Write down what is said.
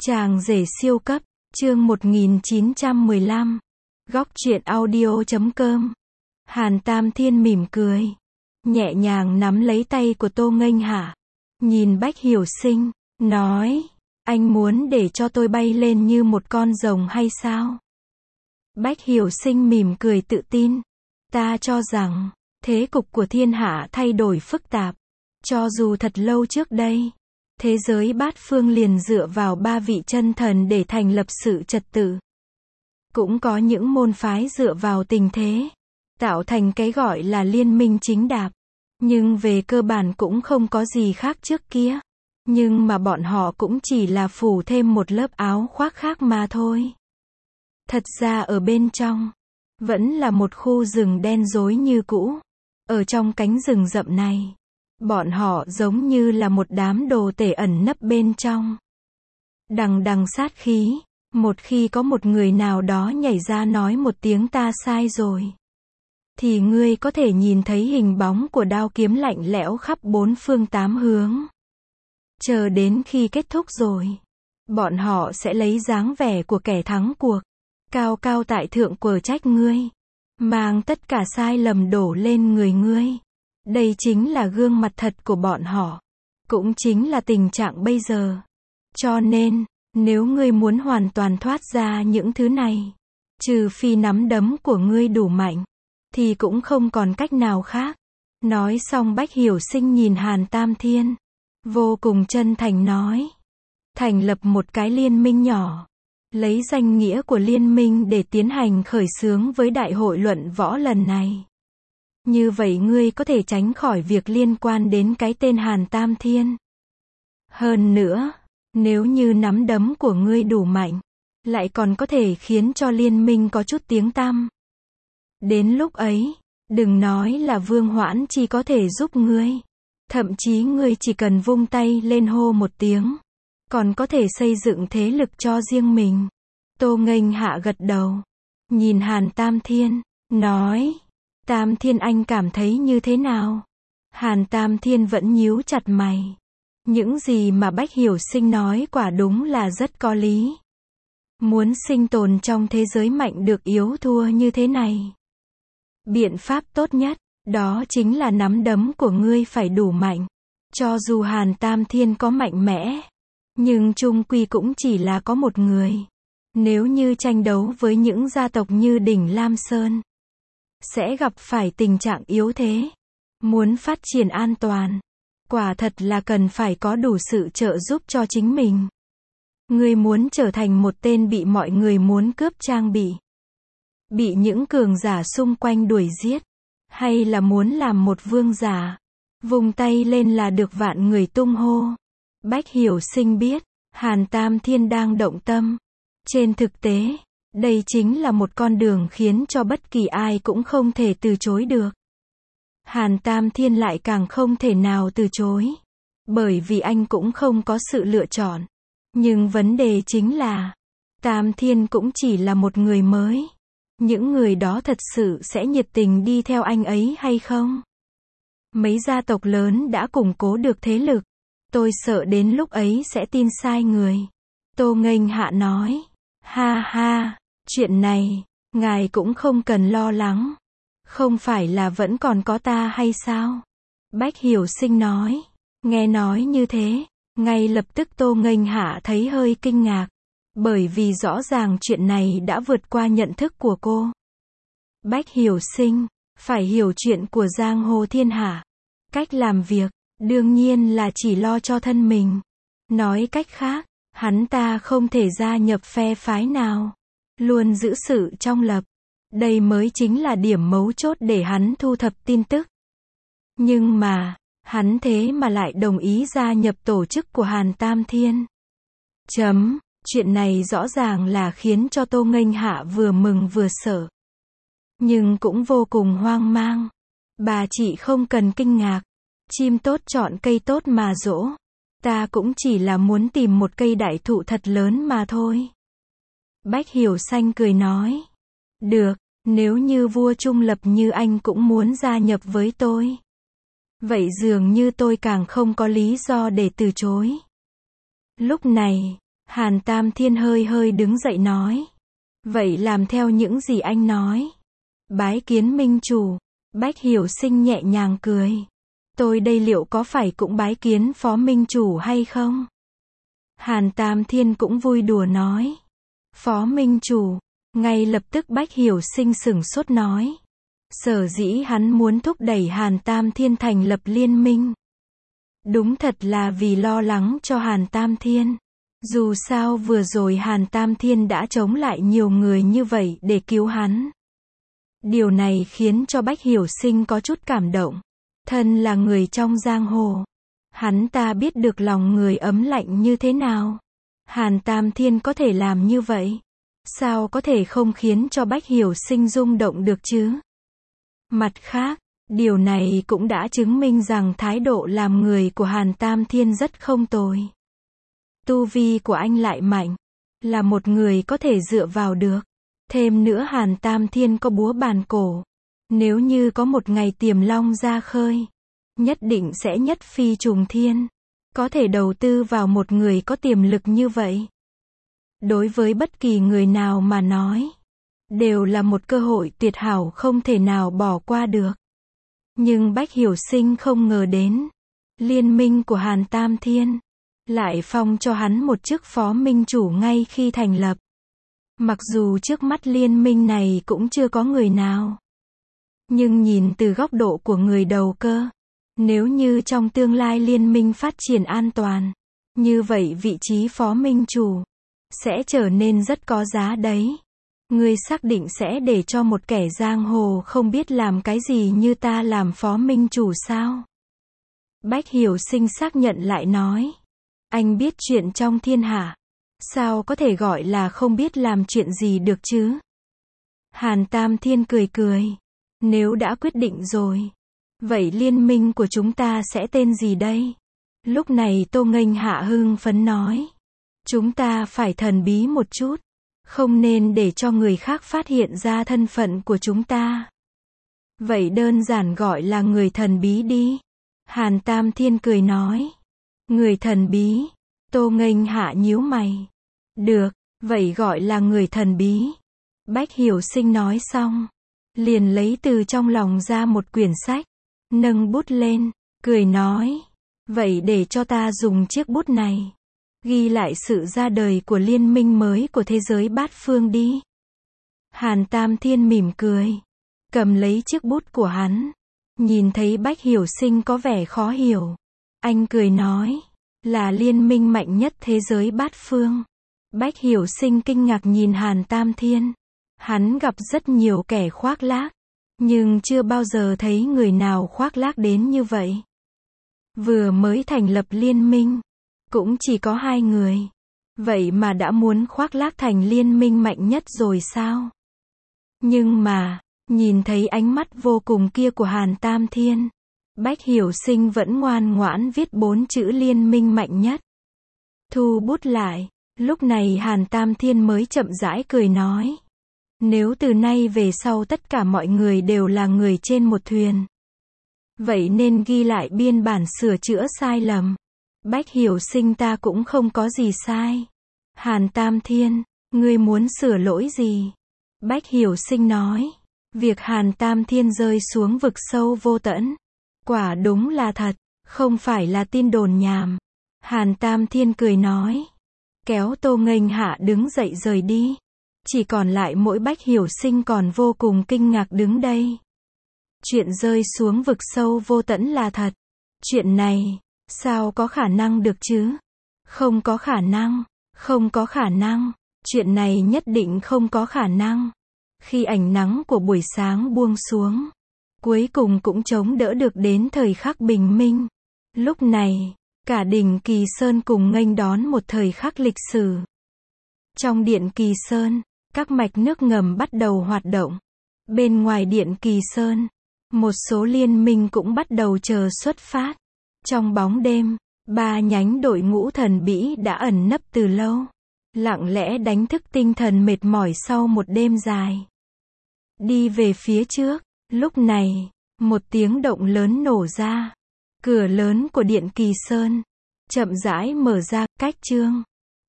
Chàng rể siêu cấp, chương 1915. Góc truyện audio.com. Hàn Tam Thiên mỉm cười, nhẹ nhàng nắm lấy tay của Tô Nghênh Hạ, nhìn Bách Hiểu Sinh, nói, anh muốn để cho tôi bay lên như một con rồng hay sao? Bách Hiểu Sinh mỉm cười tự tin, ta cho rằng, thế cục của thiên hạ thay đổi phức tạp, cho dù thật lâu trước đây, thế giới bát phương liền dựa vào ba vị chân thần để thành lập sự trật tự. Cũng có những môn phái dựa vào tình thế, tạo thành cái gọi là liên minh chính đạp. Nhưng về cơ bản cũng không có gì khác trước kia. Nhưng mà bọn họ cũng chỉ là phủ thêm một lớp áo khoác khác mà thôi. Thật ra ở bên trong, vẫn là một khu rừng đen rối như cũ. Ở trong cánh rừng rậm này, bọn họ giống như là một đám đồ tể ẩn nấp bên trong. Đằng đằng sát khí, một khi có một người nào đó nhảy ra nói một tiếng ta sai rồi, thì ngươi có thể nhìn thấy hình bóng của đao kiếm lạnh lẽo khắp bốn phương tám hướng. Chờ đến khi kết thúc rồi, bọn họ sẽ lấy dáng vẻ của kẻ thắng cuộc, cao cao tại thượng quở trách ngươi, mang tất cả sai lầm đổ lên người ngươi. Đây chính là gương mặt thật của bọn họ, cũng chính là tình trạng bây giờ. Cho nên, nếu ngươi muốn hoàn toàn thoát ra những thứ này, trừ phi nắm đấm của ngươi đủ mạnh, thì cũng không còn cách nào khác. Nói xong Bách Hiểu Sinh nhìn Hàn Tam Thiên, vô cùng chân thành nói, thành lập một cái liên minh nhỏ, lấy danh nghĩa của liên minh để tiến hành khởi xướng với đại hội luận võ lần này. Như vậy ngươi có thể tránh khỏi việc liên quan đến cái tên Hàn Tam Thiên. Hơn nữa, nếu như nắm đấm của ngươi đủ mạnh, lại còn có thể khiến cho liên minh có chút tiếng tăm. Đến lúc ấy, đừng nói là Vương Hoãn Chi có thể giúp ngươi. Thậm chí ngươi chỉ cần vung tay lên hô một tiếng, còn có thể xây dựng thế lực cho riêng mình. Tô Nghênh Hạ gật đầu, nhìn Hàn Tam Thiên, nói, Tam Thiên anh cảm thấy như thế nào? Hàn Tam Thiên vẫn nhíu chặt mày. Những gì mà Bách Hiểu Sinh nói quả đúng là rất có lý. Muốn sinh tồn trong thế giới mạnh được yếu thua như thế này, biện pháp tốt nhất, đó chính là nắm đấm của ngươi phải đủ mạnh. Cho dù Hàn Tam Thiên có mạnh mẽ, nhưng chung quy cũng chỉ là có một người. Nếu như tranh đấu với những gia tộc như đỉnh Lam Sơn, sẽ gặp phải tình trạng yếu thế. Muốn phát triển an toàn, quả thật là cần phải có đủ sự trợ giúp cho chính mình. Ngươi muốn trở thành một tên bị mọi người muốn cướp trang bị những cường giả xung quanh đuổi giết, hay là muốn làm một vương giả, vùng tay lên là được vạn người tung hô. Bách Hiểu Sinh biết, Hàn Tam Thiên đang động tâm. Trên thực tế, đây chính là một con đường khiến cho bất kỳ ai cũng không thể từ chối được. Hàn Tam Thiên lại càng không thể nào từ chối, bởi vì anh cũng không có sự lựa chọn. Nhưng vấn đề chính là, Tam Thiên cũng chỉ là một người mới. Những người đó thật sự sẽ nhiệt tình đi theo anh ấy hay không? Mấy gia tộc lớn đã củng cố được thế lực, tôi sợ đến lúc ấy sẽ tin sai người. Tô Nghênh Hạ nói, ha ha, chuyện này, ngài cũng không cần lo lắng. Không phải là vẫn còn có ta hay sao? Bách Hiểu Sinh nói. Nghe nói như thế, ngay lập tức Tô Nghênh Hạ thấy hơi kinh ngạc, bởi vì rõ ràng chuyện này đã vượt qua nhận thức của cô. Bách Hiểu Sinh, phải hiểu chuyện của giang hồ thiên hạ. Cách làm việc, đương nhiên là chỉ lo cho thân mình. Nói cách khác, hắn ta không thể gia nhập phe phái nào, luôn giữ sự trong lập. Đây mới chính là điểm mấu chốt để hắn thu thập tin tức. Nhưng mà, hắn thế mà lại đồng ý gia nhập tổ chức của Hàn Tam Thiên. Chuyện này rõ ràng là khiến cho Tô Nghênh Hạ vừa mừng vừa sợ. Nhưng cũng vô cùng hoang mang. Bà chị không cần kinh ngạc. Chim tốt chọn cây tốt mà dỗ. Ta cũng chỉ là muốn tìm một cây đại thụ thật lớn mà thôi. Bách Hiểu Sinh cười nói. Được, nếu như vua trung lập như anh cũng muốn gia nhập với tôi, vậy dường như tôi càng không có lý do để từ chối. Lúc này, Hàn Tam Thiên hơi hơi đứng dậy nói. Vậy làm theo những gì anh nói. Bái kiến minh chủ. Bách Hiểu Sinh nhẹ nhàng cười. Tôi đây liệu có phải cũng bái kiến phó minh chủ hay không? Hàn Tam Thiên cũng vui đùa nói. Phó minh chủ. Ngay lập tức Bách Hiểu Sinh sửng sốt nói. Sở dĩ hắn muốn thúc đẩy Hàn Tam Thiên thành lập liên minh. Đúng thật là vì lo lắng cho Hàn Tam Thiên. Dù sao vừa rồi Hàn Tam Thiên đã chống lại nhiều người như vậy để cứu hắn. Điều này khiến cho Bách Hiểu Sinh có chút cảm động. Thân là người trong giang hồ. Hắn ta biết được lòng người ấm lạnh như thế nào. Hàn Tam Thiên có thể làm như vậy. Sao có thể không khiến cho Bách Hiểu Sinh rung động được chứ? Mặt khác, điều này cũng đã chứng minh rằng thái độ làm người của Hàn Tam Thiên rất không tồi. Tu vi của anh lại mạnh. Là một người có thể dựa vào được. Thêm nữa Hàn Tam Thiên có búa bàn cổ. Nếu như có một ngày Tiềm Long ra khơi, nhất định sẽ nhất phi trùng thiên. Có thể đầu tư vào một người có tiềm lực như vậy. Đối với bất kỳ người nào mà nói, đều là một cơ hội tuyệt hảo không thể nào bỏ qua được. Nhưng Bách Hiểu Sinh không ngờ đến, liên minh của Hàn Tam Thiên lại phong cho hắn một chức phó minh chủ ngay khi thành lập. Mặc dù trước mắt liên minh này cũng chưa có người nào, nhưng nhìn từ góc độ của người đầu cơ, nếu như trong tương lai liên minh phát triển an toàn, như vậy vị trí phó minh chủ sẽ trở nên rất có giá đấy. Ngươi xác định sẽ để cho một kẻ giang hồ không biết làm cái gì như ta làm phó minh chủ sao? Bách Hiểu Sinh xác nhận lại nói. Anh biết chuyện trong thiên hạ. Sao có thể gọi là không biết làm chuyện gì được chứ? Hàn Tam Thiên cười cười. Nếu đã quyết định rồi, vậy liên minh của chúng ta sẽ tên gì đây? Lúc này Tô Nghênh Hạ hưng phấn nói. Chúng ta phải thần bí một chút. Không nên để cho người khác phát hiện ra thân phận của chúng ta. Vậy đơn giản gọi là người thần bí đi. Hàn Tam Thiên cười nói. Người thần bí. Tô Nghênh Hạ nhíu mày. Được, vậy gọi là người thần bí. Bách Hiểu Sinh nói xong, liền lấy từ trong lòng ra một quyển sách, nâng bút lên, cười nói. Vậy để cho ta dùng chiếc bút này ghi lại sự ra đời của liên minh mới của thế giới bát phương đi. Hàn Tam Thiên mỉm cười, cầm lấy chiếc bút của hắn, nhìn thấy Bách Hiểu Sinh có vẻ khó hiểu. Anh cười nói, là liên minh mạnh nhất thế giới bát phương. Bách Hiểu Sinh kinh ngạc nhìn Hàn Tam Thiên. Hắn gặp rất nhiều kẻ khoác lác, nhưng chưa bao giờ thấy người nào khoác lác đến như vậy. Vừa mới thành lập liên minh, cũng chỉ có 2 người. Vậy mà đã muốn khoác lác thành liên minh mạnh nhất rồi sao? Nhưng mà, nhìn thấy ánh mắt vô cùng kia của Hàn Tam Thiên, Bách Hiểu Sinh vẫn ngoan ngoãn viết 4 chữ liên minh mạnh nhất. Thu bút lại, lúc này Hàn Tam Thiên mới chậm rãi cười nói. Nếu từ nay về sau tất cả mọi người đều là người trên một thuyền, vậy nên ghi lại biên bản sửa chữa sai lầm. Bách Hiểu Sinh ta cũng không có gì sai. Hàn Tam Thiên, ngươi muốn sửa lỗi gì? Bách Hiểu Sinh nói. Việc Hàn Tam Thiên rơi xuống vực sâu vô tận, quả đúng là thật, không phải là tin đồn nhảm. Hàn Tam Thiên cười nói. Kéo Tô Nghênh Hạ đứng dậy rời đi. Chỉ còn lại mỗi Bách Hiểu Sinh còn vô cùng kinh ngạc đứng đây. Chuyện rơi xuống vực sâu vô tận là thật. Chuyện này, sao có khả năng được chứ? Không có khả năng, không có khả năng. Chuyện này nhất định không có khả năng. Khi ánh nắng của buổi sáng buông xuống, cuối cùng cũng chống đỡ được đến thời khắc bình minh. Lúc này, cả đỉnh Kỳ Sơn cùng nghênh đón một thời khắc lịch sử. Trong điện Kỳ Sơn, các mạch nước ngầm bắt đầu hoạt động. Bên ngoài điện Kỳ Sơn, một số liên minh cũng bắt đầu chờ xuất phát. Trong bóng đêm, 3 nhánh đội ngũ thần bí đã ẩn nấp từ lâu, lặng lẽ đánh thức tinh thần mệt mỏi sau một đêm dài. Đi về phía trước, lúc này, một tiếng động lớn nổ ra. Cửa lớn của điện Kỳ Sơn chậm rãi mở ra, cách Trương